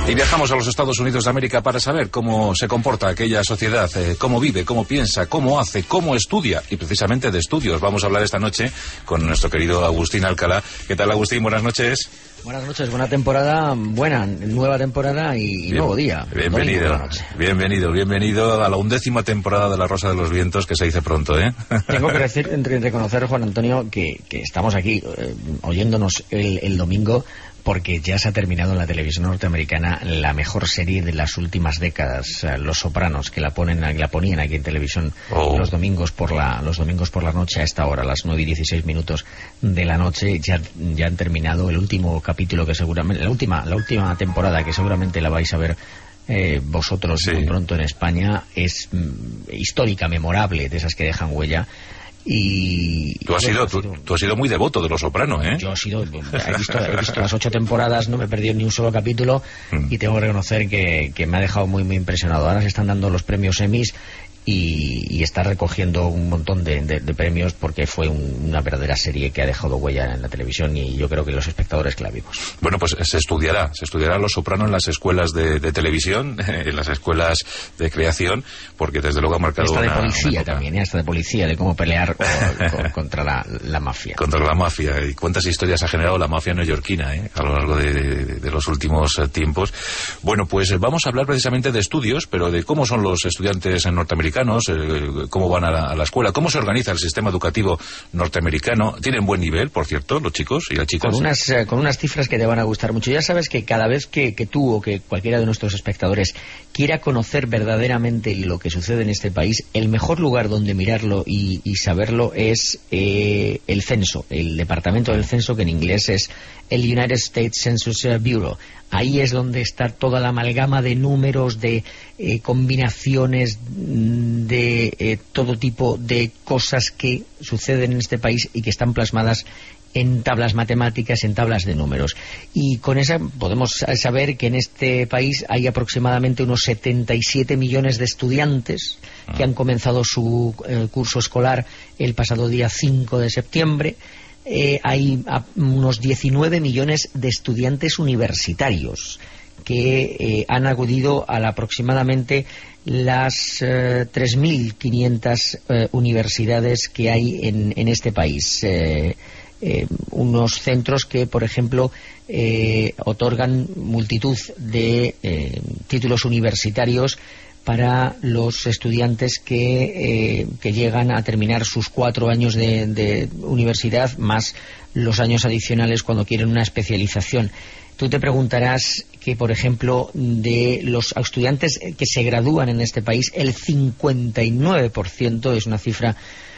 Y viajamos a los Estados Unidos de América para saber cómo se comporta aquella sociedad, cómo vive, cómo piensa, cómo hace, cómo estudia. Y precisamente de estudios vamos a hablar esta noche con nuestro querido Agustín Alcalá. ¿Qué tal, Agustín? Buenas noches. Buenas noches, buena temporada, nueva temporada y nuevo día. Bienvenido a la 11ª temporada de La Rosa de los Vientos, que se dice pronto, ¿eh? Tengo que reconocer, Juan Antonio, que estamos aquí oyéndonos el domingo, porque ya se ha terminado en la televisión norteamericana la mejor serie de las últimas décadas, Los Sopranos, que la ponían aquí en televisión los domingos por la noche a esta hora, a las 9:16 de la noche. Ya han terminado el último capítulo, que seguramente la última temporada, que seguramente la vais a ver vosotros muy pronto en España. Es histórica, memorable, de esas que dejan huella. Y tú has sido muy devoto de Los Soprano, ¿eh? Yo he visto las 8 temporadas, no me he perdido ni un solo capítulo, y tengo que reconocer que me ha dejado muy impresionado. Ahora se están dando los premios Emmys y está recogiendo un montón de premios, porque fue una verdadera serie que ha dejado huella en la televisión, y yo creo que los espectadores que la vimos. Bueno, pues se estudiará Los Soprano en las escuelas de televisión, en las escuelas de creación, porque desde luego ha marcado esta de policía también, esta de policía, de cómo pelear contra la mafia. Contra la mafia, y cuántas historias ha generado la mafia neoyorquina, a lo largo de los últimos tiempos. Bueno, pues vamos a hablar precisamente de estudios, pero de cómo son los estudiantes norteamericanos, cómo van a la escuela, cómo se organiza el sistema educativo norteamericano. Tienen buen nivel, por cierto, los chicos y las chicas. Con unas cifras que te van a gustar mucho. Ya sabes que cada vez que tú o que cualquiera de nuestros espectadores quiera conocer verdaderamente lo que sucede en este país, el mejor lugar donde mirarlo y saberlo es el censo, el departamento del censo, que en inglés es el United States Census Bureau. Ahí es donde está toda la amalgama de números, de combinaciones, de todo tipo de cosas que suceden en este país y que están plasmadas en tablas matemáticas, en tablas de números. Y con esa podemos saber que en este país hay aproximadamente unos 77 millones de estudiantes que han comenzado su curso escolar el pasado día 5 de septiembre. Hay unos 19 millones de estudiantes universitarios que han acudido a aproximadamente las 3.500 universidades que hay en este país. Unos centros que, por ejemplo, otorgan multitud de títulos universitarios para los estudiantes que llegan a terminar sus 4 años de universidad, más los años adicionales cuando quieren una especialización. Tú te preguntarás que, por ejemplo, de los estudiantes que se gradúan en este país, el 59%, es una cifra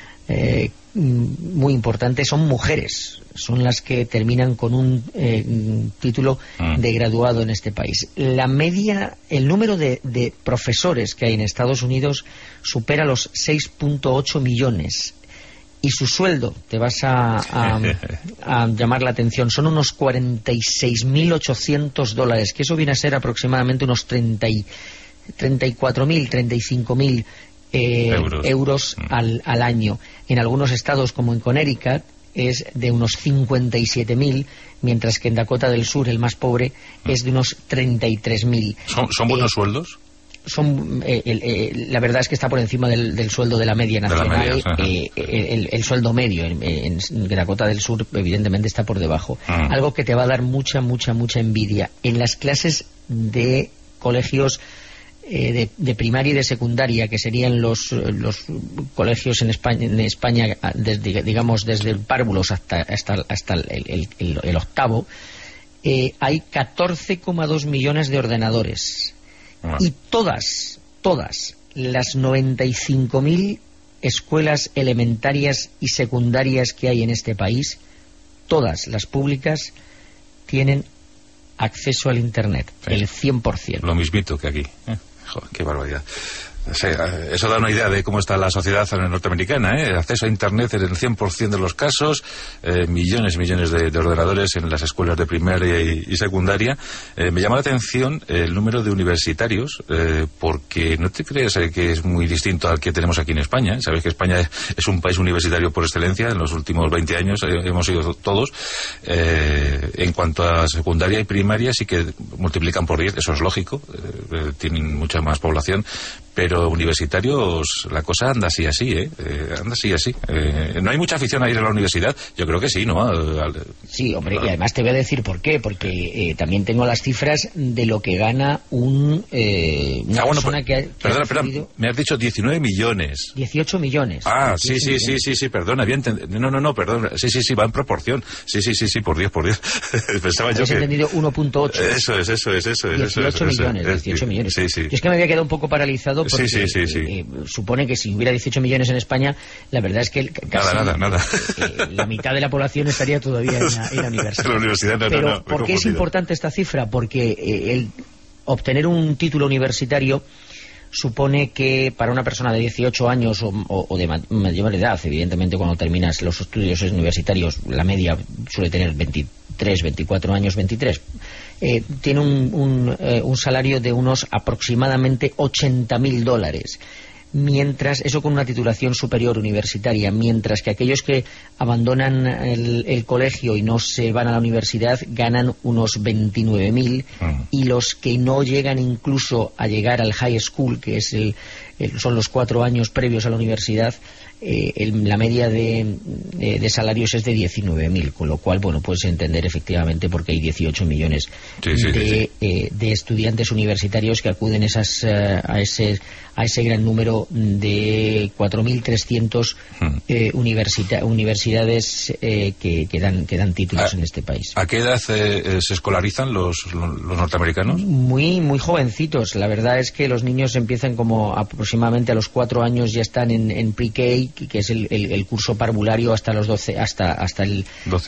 muy importante, son mujeres. Son las que terminan con un título de graduado en este país. La media, el número de profesores que hay en Estados Unidos supera los 6.8 millones. Y su sueldo, te vas a llamar la atención, son unos $46.800, que eso viene a ser aproximadamente unos 34.000, 35.000 euros al año. En algunos estados, como en Connecticut, es de unos 57.000, mientras que en Dakota del Sur, el más pobre, es de unos 33.000. ¿Son buenos sueldos? La verdad es que está por encima del sueldo de la media nacional. El sueldo medio en Dakota del Sur evidentemente está por debajo. Algo que te va a dar mucha envidia. En las clases de colegios de primaria y de secundaria, que serían los colegios en España desde el párvulos hasta el octavo, hay 14,2 millones de ordenadores. Y todas las 95.000 escuelas elementarias y secundarias que hay en este país, todas las públicas, tienen acceso al Internet, el 100%. Lo mismito que aquí. Joder, qué barbaridad. Sí, eso da una idea de cómo está la sociedad norteamericana, ¿eh? Acceso a Internet en el 100% de los casos, millones y millones de ordenadores en las escuelas de primaria y secundaria. Me llama la atención el número de universitarios, porque no te creas que es muy distinto al que tenemos aquí en España. Sabes que España es un país universitario por excelencia. En los últimos 20 años hemos sido todos. En cuanto a secundaria y primaria, sí que multiplican por 10, eso es lógico, tienen mucha más población, pero universitarios, la cosa anda así, anda así. ¿No hay mucha afición a ir a la universidad? Yo creo que sí, ¿no? Sí, hombre, y además te voy a decir por qué, porque también tengo las cifras de lo que gana una persona que ha Perdona, me has dicho 19 millones. 18 millones. Ah, sí, perdona, bien no, perdona, sí, va en proporción. Sí, por 10. Pensaba yo que... entendido 1.8. Eso es. 18 millones. Sí. Yo es que me había quedado un poco paralizado porque sí. Supone que si hubiera 18 millones en España, la verdad es que casi nada. La mitad de la población estaría todavía en la universidad. En la universidad Pero ¿por qué es importante esta cifra? Porque el obtener un título universitario supone que para una persona de 18 años o de mayor edad, evidentemente cuando terminas los estudios universitarios, la media suele tener 23, 24 años, 23, tiene un salario de unos aproximadamente $80.000. Mientras, eso con una titulación superior universitaria, mientras que aquellos que abandonan el colegio y no se van a la universidad ganan unos 29.000, y los que no llegan incluso a llegar al high school, que es son los 4 años previos a la universidad, la media de salarios es de 19.000, con lo cual, bueno, puedes entender efectivamente por qué hay 18 millones de estudiantes universitarios que acuden a ese gran número de 4.300 universidades que dan títulos en este país. ¿A qué edad se escolarizan los norteamericanos? Muy jovencitos. La verdad es que los niños empiezan como aproximadamente a los 4 años, ya están en pre-K, que es el curso parvulario, hasta los 12, hasta el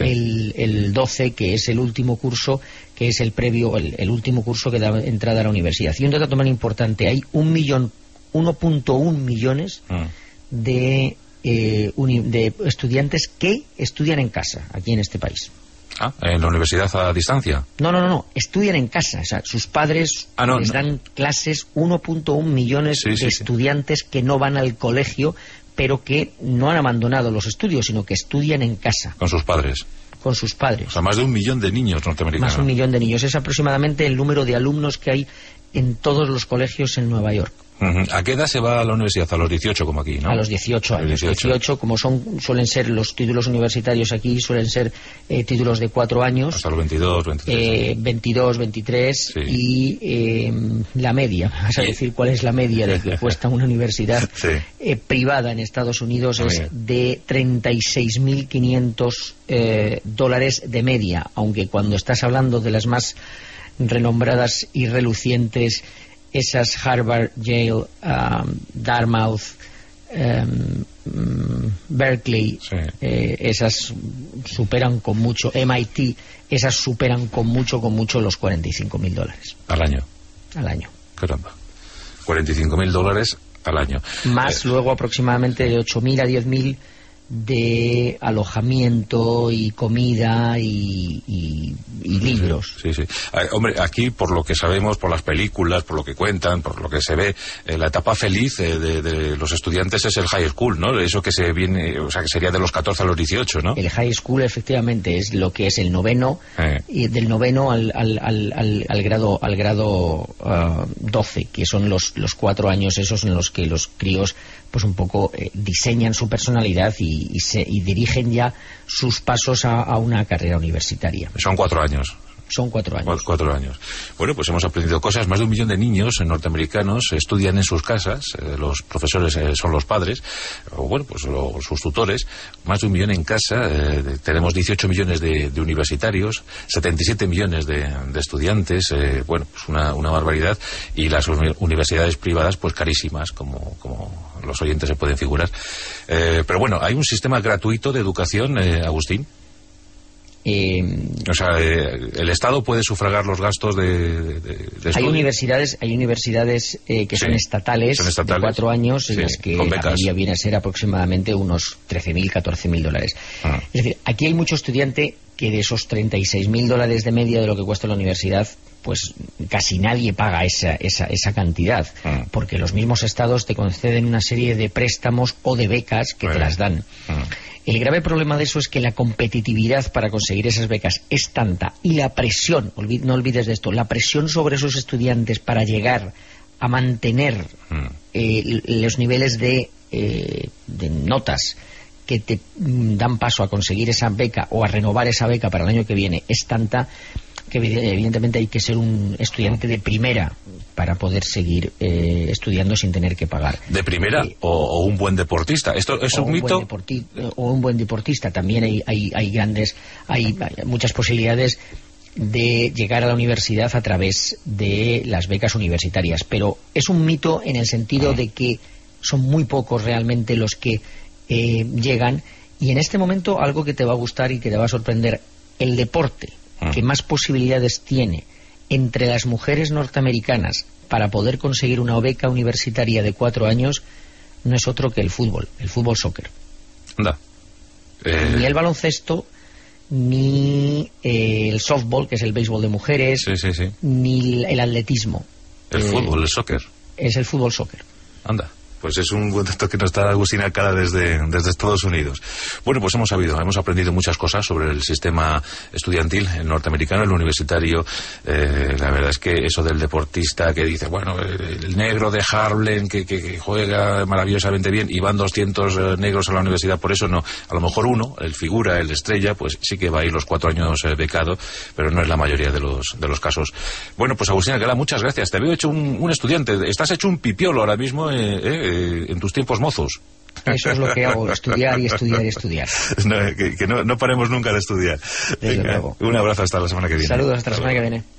12, que es el último curso, que es el previo, el último curso que da entrada a la universidad. Y un dato también importante: hay 1.1 millones de estudiantes que estudian en casa aquí en este país. ¿En la universidad a distancia? No, estudian en casa. O sea, sus padres les dan clases. 1.1 millones de estudiantes que no van al colegio, pero que no han abandonado los estudios, sino que estudian en casa. ¿Con sus padres? Con sus padres. O sea, más de 1 millón de niños norteamericanos. Más de 1 millón de niños. Es aproximadamente el número de alumnos que hay en todos los colegios en Nueva York. ¿A qué edad se va a la universidad? A los 18, como aquí, ¿no? A los 18 años. 18, como suelen ser los títulos universitarios aquí, suelen ser títulos de 4 años. Hasta los 22, 23. 22, 23, y la media. Vas a decir cuál es la media de que cuesta una universidad privada en Estados Unidos. Es de $36.500 de media, aunque cuando estás hablando de las más renombradas y relucientes, esas Harvard, Yale, Dartmouth, Berkeley, esas superan con mucho, MIT, esas superan con mucho los $45.000 al año. Caramba, $45.000 al año. Más luego aproximadamente de 8.000 a 10.000 de alojamiento y comida y libros. Sí. Hombre, aquí, por lo que sabemos, por las películas, por lo que cuentan, por lo que se ve, la etapa feliz de los estudiantes es el high school, ¿no? Eso que se viene, o sea, que sería de los 14 a los 18, ¿no? El high school, efectivamente, es lo que es el noveno, y del noveno al grado 12, que son los 4 años esos en los que los críos pues un poco diseñan su personalidad y dirigen ya sus pasos a una carrera universitaria. Son 4 años. Son 4 años. 4 años. Bueno, pues hemos aprendido cosas. Más de 1 millón de niños norteamericanos estudian en sus casas. Los profesores son los padres, o bueno, pues sus tutores. Más de 1 millón en casa. Tenemos 18 millones de universitarios, 77 millones de estudiantes. Bueno, pues una barbaridad. Y las universidades privadas, pues carísimas, como los oyentes se pueden figurar. Pero bueno, hay un sistema gratuito de educación, Agustín. O sea, el Estado puede sufragar los gastos de hay universidades que son estatales de 4 años, en las que la media viene a ser aproximadamente unos $13.000, $14.000. Es decir, aquí hay mucho estudiante que de esos $36.000 de media de lo que cuesta la universidad, pues casi nadie paga esa cantidad, porque los mismos estados te conceden una serie de préstamos o de becas que te las dan. El grave problema de eso es que la competitividad para conseguir esas becas es tanta, y la presión, no olvides de esto, la presión sobre esos estudiantes para llegar a mantener los niveles de notas que te dan paso a conseguir esa beca o a renovar esa beca para el año que viene es tanta que evidentemente hay que ser un estudiante de primera para poder seguir estudiando sin tener que pagar. ¿De primera o un buen deportista? ¿Esto es un mito? O un buen deportista. También hay muchas posibilidades de llegar a la universidad a través de las becas universitarias, pero es un mito en el sentido de que son muy pocos realmente los que llegan, y en este momento algo que te va a gustar y que te va a sorprender: el deporte que más posibilidades tiene entre las mujeres norteamericanas para poder conseguir una beca universitaria de 4 años no es otro que el fútbol soccer. Anda. Ni el baloncesto, ni el softball, que es el béisbol de mujeres, ni el atletismo. El fútbol, el soccer. Es el fútbol soccer. Anda. Pues es un buen dato que nos da Agustín Alcalá desde Estados Unidos. Bueno, pues hemos aprendido muchas cosas sobre el sistema estudiantil, el norteamericano, el universitario. La verdad es que eso del deportista que dice, bueno, el negro de Harlem que juega maravillosamente bien y van 200 negros a la universidad, por eso no. A lo mejor uno, el figura, el estrella, pues sí que va a ir los 4 años becado, pero no es la mayoría de los casos. Bueno, pues Agustín Alcalá, muchas gracias. Te veo hecho un estudiante. Estás hecho un pipiolo ahora mismo, en tus tiempos mozos. Eso es lo que hago, estudiar y estudiar y estudiar. No, que no paremos nunca de estudiar. Desde luego. Un abrazo hasta la semana que viene. Saludos, hasta la semana que viene.